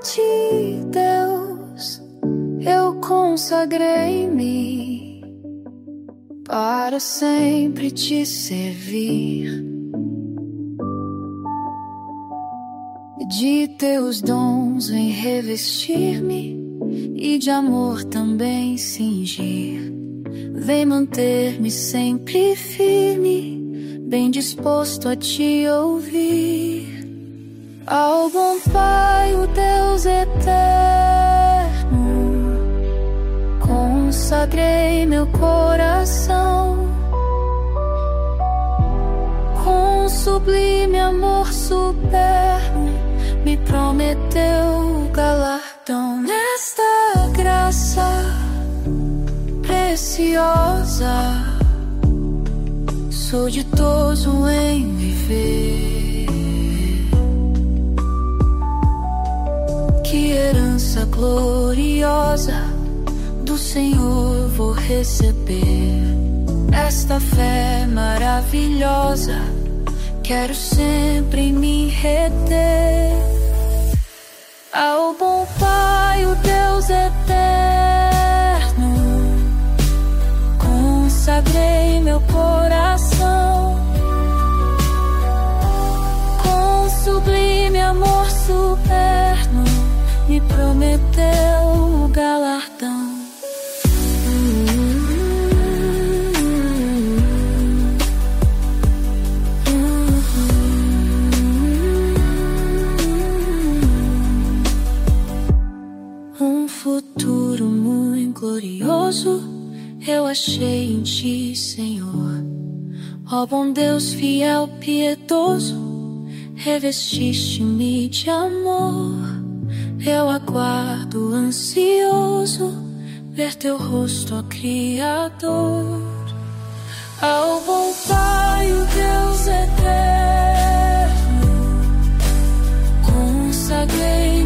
ti, Deus, eu consagrei-me para sempre te servir. De teus dons vem revestir-me e de amor também cingir. Vem manter-me sempre firme, bem disposto a te ouvir. Ao bom Pai, o Deus eterno, consagrei meu coração. Com sublime amor superno, me prometeu o galardão. Nesta graça preciosa, sou ditoso em viver. Que herança gloriosa do Senhor vou receber. Esta fé maravilhosa quero sempre me reter. Ao bom Pai, o Deus eterno, consagrei meu coração. Com sublime amor superno, me prometeu o galardão. Um futuro muito glorioso eu achei em ti, Senhor. Ó bom Deus fiel, piedoso, revestiste-me de amor. Eu aguardo ansioso ver teu rosto, ó Criador. Ao bom Pai, o Deus eterno, consagrei